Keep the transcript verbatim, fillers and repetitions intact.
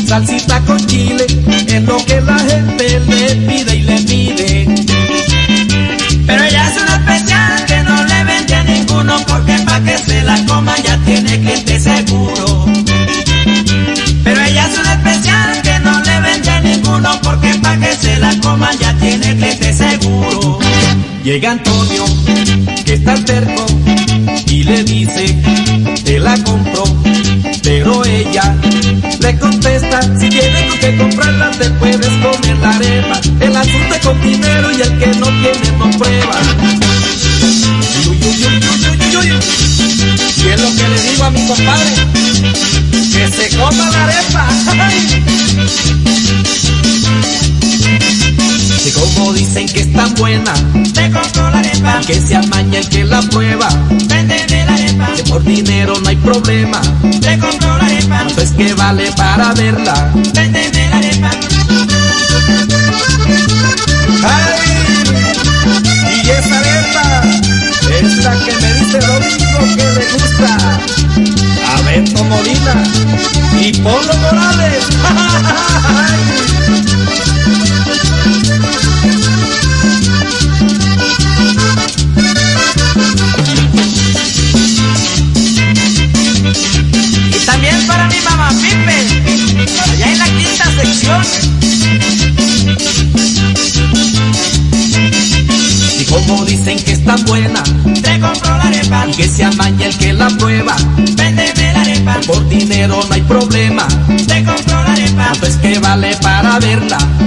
salsita con chile es lo que la gente le pide y le pide. Pero ella es una especial que no le vende a ninguno, porque pa' que se la coma ya tiene cliente seguro. Pero ella es una especial que no le vende a ninguno, porque pa' que se la coma ya tiene cliente seguro. Llega Antonio, que está terco, y le dice, te la compro, pero ella le contesta, si tienes tú que comprarla te puedes comer la arepa. El asunto es con dinero y el que no tiene no prueba. Uy, uy, uy, uy, uy, uy. Y es lo que le digo a mi compadre, que se coma la arepa. Que como dicen que es tan buena, te compro la arepa. Que se amaña el que la prueba, véndeme la arepa. Que por dinero no hay problema, te compro la arepa. Pues que vale para verla, véndeme la arepa. ¡Ay! Y esa arepa es la que me dice Domingo que le gusta a Beto Molina y Polo Morales. Y también para mi mamá Pipe, allá en la quinta sección. Y como dicen que es tan buena, te compro la arepa. Y que se amaña el que la prueba, véndeme la arepa. Por dinero no hay problema, te compro la arepa. Pues que vale para verla,